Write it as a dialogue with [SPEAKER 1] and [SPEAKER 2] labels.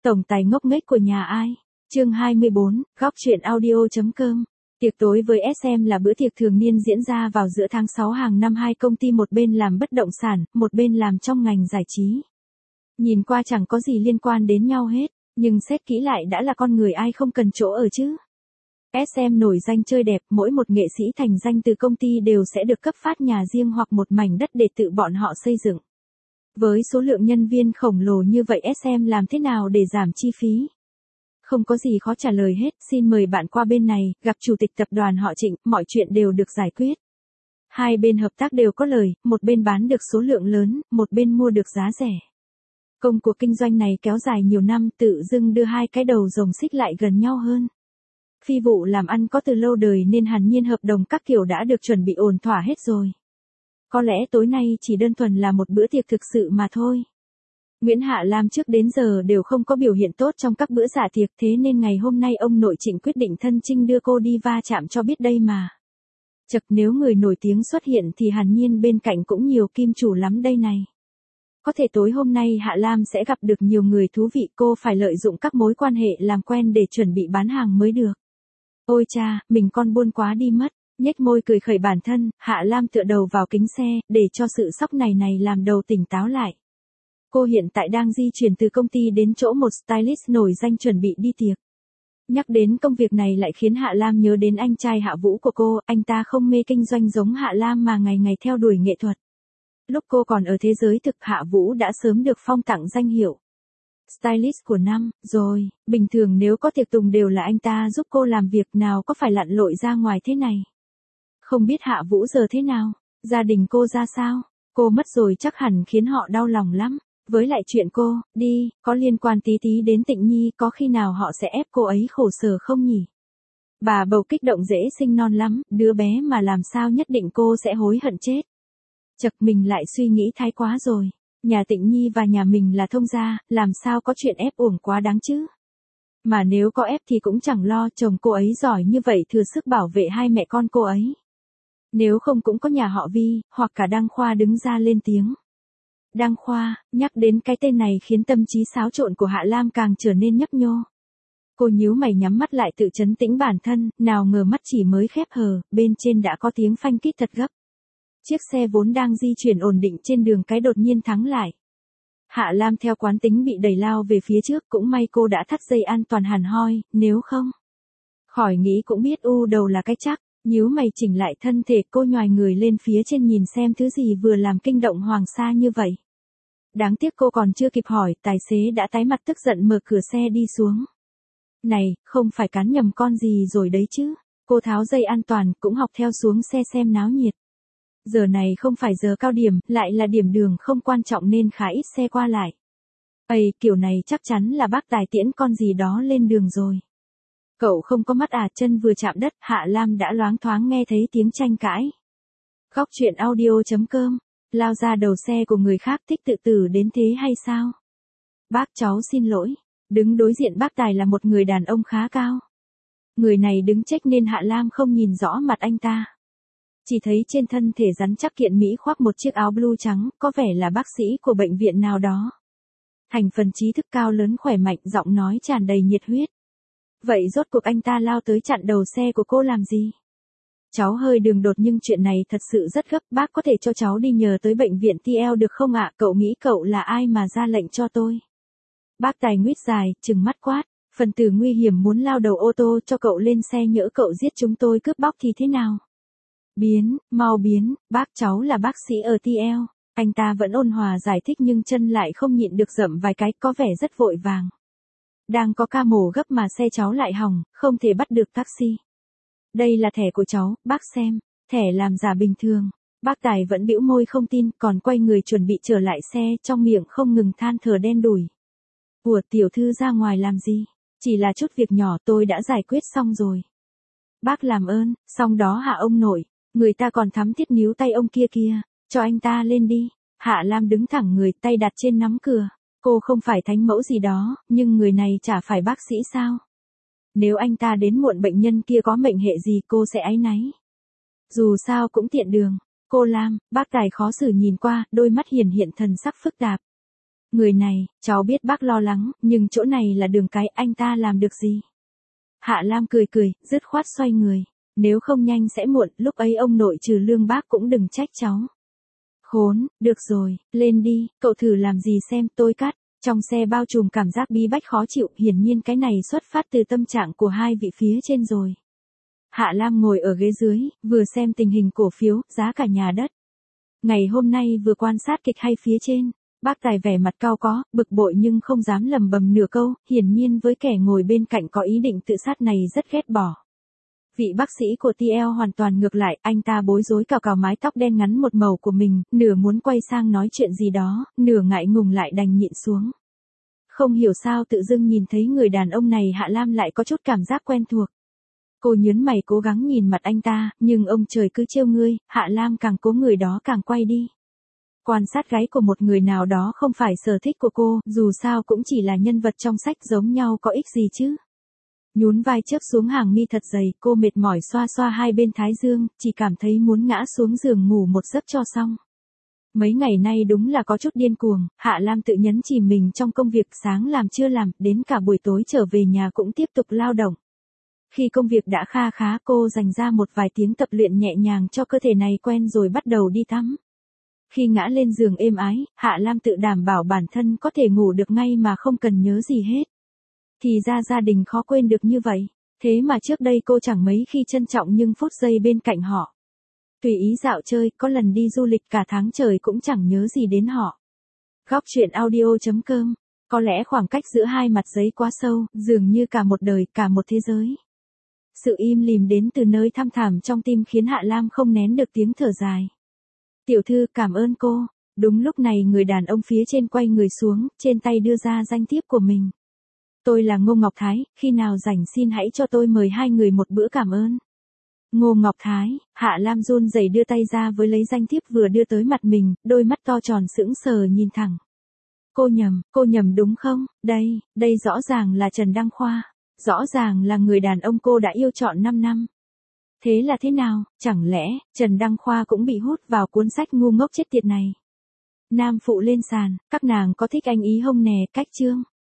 [SPEAKER 1] Tổng tài ngốc nghếch của nhà ai? Chương 24, góc truyện audio.com. Tiệc tối với SM là bữa tiệc thường niên diễn ra vào giữa tháng 6 hàng năm. Hai công ty, một bên làm bất động sản, một bên làm trong ngành giải trí. Nhìn qua chẳng có gì liên quan đến nhau hết, nhưng xét kỹ lại đã là con người ai không cần chỗ ở chứ. SM nổi danh chơi đẹp, mỗi một nghệ sĩ thành danh từ công ty đều sẽ được cấp phát nhà riêng hoặc một mảnh đất để tự bọn họ xây dựng. Với số lượng nhân viên khổng lồ như vậy, SM làm thế nào để giảm chi phí? Không có gì khó trả lời hết, xin mời bạn qua bên này, gặp chủ tịch tập đoàn họ Trịnh, mọi chuyện đều được giải quyết. Hai bên hợp tác đều có lời, một bên bán được số lượng lớn, một bên mua được giá rẻ. Công cuộc kinh doanh này kéo dài nhiều năm, tự dưng đưa hai cái đầu rồng xích lại gần nhau hơn. Phi vụ làm ăn có từ lâu đời nên hẳn nhiên hợp đồng các kiểu đã được chuẩn bị ổn thỏa hết rồi. Có lẽ tối nay chỉ đơn thuần là một bữa tiệc thực sự mà thôi. Nguyễn Hạ Lam trước đến giờ đều không có biểu hiện tốt trong các bữa dạ tiệc, thế nên ngày hôm nay ông nội Trịnh quyết định thân chinh đưa cô đi va chạm cho biết đây mà. Chật, nếu người nổi tiếng xuất hiện thì hẳn nhiên bên cạnh cũng nhiều kim chủ lắm đây này. Có thể tối hôm nay Hạ Lam sẽ gặp được nhiều người thú vị, cô phải lợi dụng các mối quan hệ làm quen để chuẩn bị bán hàng mới được. Ôi cha, mình con buôn quá đi mất. Nhếch môi cười khẩy bản thân, Hạ Lam tựa đầu vào kính xe, để cho sự sốc này làm đầu tỉnh táo lại. Cô hiện tại đang di chuyển từ công ty đến chỗ một stylist nổi danh chuẩn bị đi tiệc. Nhắc đến công việc này lại khiến Hạ Lam nhớ đến anh trai Hạ Vũ của cô, anh ta không mê kinh doanh giống Hạ Lam mà ngày ngày theo đuổi nghệ thuật. Lúc cô còn ở thế giới thực, Hạ Vũ đã sớm được phong tặng danh hiệu Stylist của năm, rồi, bình thường nếu có tiệc tùng đều là anh ta giúp cô làm việc, nào có phải lặn lội ra ngoài thế này. Không biết Hạ Vũ giờ thế nào, gia đình cô ra sao, cô mất rồi chắc hẳn khiến họ đau lòng lắm. Với lại chuyện cô, đi, có liên quan tí tí đến Tịnh Nhi, có khi nào họ sẽ ép cô ấy khổ sở không nhỉ? Bà bầu kích động dễ sinh non lắm, đứa bé mà làm sao nhất định cô sẽ hối hận chết. Chật, mình lại suy nghĩ thái quá rồi. Nhà Tịnh Nhi và nhà mình là thông gia, làm sao có chuyện ép uổng quá đáng chứ? Mà nếu có ép thì cũng chẳng lo, chồng cô ấy giỏi như vậy thừa sức bảo vệ hai mẹ con cô ấy. Nếu không cũng có nhà họ Vi, hoặc cả Đăng Khoa đứng ra lên tiếng. Đăng Khoa, nhắc đến cái tên này khiến tâm trí xáo trộn của Hạ Lam càng trở nên nhấp nhô. Cô nhíu mày nhắm mắt lại tự trấn tĩnh bản thân, nào ngờ mắt chỉ mới khép hờ, bên trên đã có tiếng phanh kít thật gấp. Chiếc xe vốn đang di chuyển ổn định trên đường cái đột nhiên thắng lại. Hạ Lam theo quán tính bị đẩy lao về phía trước, cũng may cô đã thắt dây an toàn hẳn hoi, nếu không. Khỏi nghĩ cũng biết u đầu là cái chắc. Nhíu mày chỉnh lại thân thể, cô nhoài người lên phía trên nhìn xem thứ gì vừa làm kinh động Hoàng Sa như vậy. Đáng tiếc cô còn chưa kịp hỏi, tài xế đã tái mặt tức giận mở cửa xe đi xuống. Này, không phải cán nhầm con gì rồi đấy chứ? Cô tháo dây an toàn, cũng học theo xuống xe xem náo nhiệt. Giờ này không phải giờ cao điểm, lại là điểm đường không quan trọng nên khá ít xe qua lại. Ây, kiểu này chắc chắn là bác Tài tiễn con gì đó lên đường rồi. Cậu không có mắt à? Chân vừa chạm đất, Hạ Lam đã loáng thoáng nghe thấy tiếng tranh cãi. Góc truyện audio.com, lao ra đầu xe của người khác thích tự tử đến thế hay sao? Bác cháu xin lỗi. Đứng đối diện bác Tài là một người đàn ông khá cao. Người này đứng chếch nên Hạ Lam không nhìn rõ mặt anh ta. Chỉ thấy trên thân thể rắn chắc kiện mỹ khoác một chiếc áo blue trắng, có vẻ là bác sĩ của bệnh viện nào đó. Thành phần trí thức cao lớn khỏe mạnh, giọng nói tràn đầy nhiệt huyết. Vậy rốt cuộc anh ta lao tới chặn đầu xe của cô làm gì? Cháu hơi đường đột nhưng chuyện này thật sự rất gấp, bác có thể cho cháu đi nhờ tới bệnh viện TL được không ạ? Cậu nghĩ cậu là ai mà ra lệnh cho tôi? Bác Tài nguyết dài, trừng mắt quát, phần tử nguy hiểm muốn lao đầu ô tô, cho cậu lên xe, nhỡ cậu giết chúng tôi cướp bóc thì thế nào? Biến, mau biến, bác cháu là bác sĩ ở TL. Anh ta vẫn ôn hòa giải thích nhưng chân lại không nhịn được dậm vài cái, có vẻ rất vội vàng. Đang có ca mổ gấp mà xe cháu lại hỏng, không thể bắt được taxi. Đây là thẻ của cháu, bác xem, thẻ làm giả bình thường. Bác Tài vẫn bĩu môi không tin, còn quay người chuẩn bị trở lại xe, trong miệng không ngừng than thở đen đủi. Ủa, tiểu thư ra ngoài làm gì? Chỉ là chút việc nhỏ tôi đã giải quyết xong rồi. Bác làm ơn, xong đó hả ông nội, người ta còn thắm thiết níu tay ông kia kìa, cho anh ta lên đi. Hạ Lam đứng thẳng người, tay đặt trên nắm cửa. Cô không phải thánh mẫu gì đó, nhưng người này chả phải bác sĩ sao? Nếu anh ta đến muộn bệnh nhân kia có mệnh hệ gì cô sẽ áy náy. Dù sao cũng tiện đường. Cô Lam, bác Tài khó xử nhìn qua, đôi mắt hiển hiện thần sắc phức tạp. Người này, cháu biết bác lo lắng, nhưng chỗ này là đường cái, anh ta làm được gì? Hạ Lam cười cười, dứt khoát xoay người. Nếu không nhanh sẽ muộn, lúc ấy ông nội trừ lương bác cũng đừng trách cháu. Khốn, được rồi, lên đi, cậu thử làm gì xem, tôi cắt. Trong xe bao trùm cảm giác bí bách khó chịu, hiển nhiên cái này xuất phát từ tâm trạng của hai vị phía trên rồi. Hạ Lam ngồi ở ghế dưới, vừa xem tình hình cổ phiếu, giá cả nhà đất. Ngày hôm nay vừa quan sát kịch hay phía trên, bác Tài vẻ mặt cau có, bực bội nhưng không dám lầm bầm nửa câu, hiển nhiên với kẻ ngồi bên cạnh có ý định tự sát này rất ghét bỏ. Vị bác sĩ của TL hoàn toàn ngược lại, anh ta bối rối cào cào mái tóc đen ngắn một màu của mình, nửa muốn quay sang nói chuyện gì đó, nửa ngại ngùng lại đành nhịn xuống. Không hiểu sao tự dưng nhìn thấy người đàn ông này Hạ Lam lại có chút cảm giác quen thuộc. Cô nhớn mày cố gắng nhìn mặt anh ta, nhưng ông trời cứ trêu ngươi, Hạ Lam càng cố người đó càng quay đi. Quan sát gái của một người nào đó không phải sở thích của cô, dù sao cũng chỉ là nhân vật trong sách giống nhau có ích gì chứ. Nhún vai chớp xuống hàng mi thật dày, cô mệt mỏi xoa xoa hai bên thái dương, chỉ cảm thấy muốn ngã xuống giường ngủ một giấc cho xong. Mấy ngày nay đúng là có chút điên cuồng, Hạ Lam tự nhấn chìm mình trong công việc sáng làm trưa làm, đến cả buổi tối trở về nhà cũng tiếp tục lao động. Khi công việc đã kha khá cô dành ra một vài tiếng tập luyện nhẹ nhàng cho cơ thể này quen rồi bắt đầu đi tắm. Khi ngã lên giường êm ái, Hạ Lam tự đảm bảo bản thân có thể ngủ được ngay mà không cần nhớ gì hết. Thì ra gia đình khó quên được như vậy, thế mà trước đây cô chẳng mấy khi trân trọng nhưng phút giây bên cạnh họ. Tùy ý dạo chơi, có lần đi du lịch cả tháng trời cũng chẳng nhớ gì đến họ. Góc truyện audio.com. Có lẽ khoảng cách giữa hai mặt giấy quá sâu, dường như cả một đời, cả một thế giới. Sự im lìm đến từ nơi thăm thẳm trong tim khiến Hạ Lam không nén được tiếng thở dài. Tiểu thư, cảm ơn cô. Đúng lúc này người đàn ông phía trên quay người xuống, trên tay đưa ra danh thiếp của mình. Tôi là Ngô Ngọc Thái, khi nào rảnh xin hãy cho tôi mời hai người một bữa cảm ơn. Ngô Ngọc Thái, Hạ Lam run rẩy đưa tay ra với lấy danh thiếp vừa đưa tới mặt mình, đôi mắt to tròn sững sờ nhìn thẳng. Cô nhầm đúng không? Đây rõ ràng là Trần Đăng Khoa. Rõ ràng là người đàn ông cô đã yêu trọn 5 năm. Thế là thế nào, chẳng lẽ, Trần Đăng Khoa cũng bị hút vào cuốn sách ngu ngốc chết tiệt này? Nam phụ lên sàn, các nàng có thích anh ý hông nè, cách chương.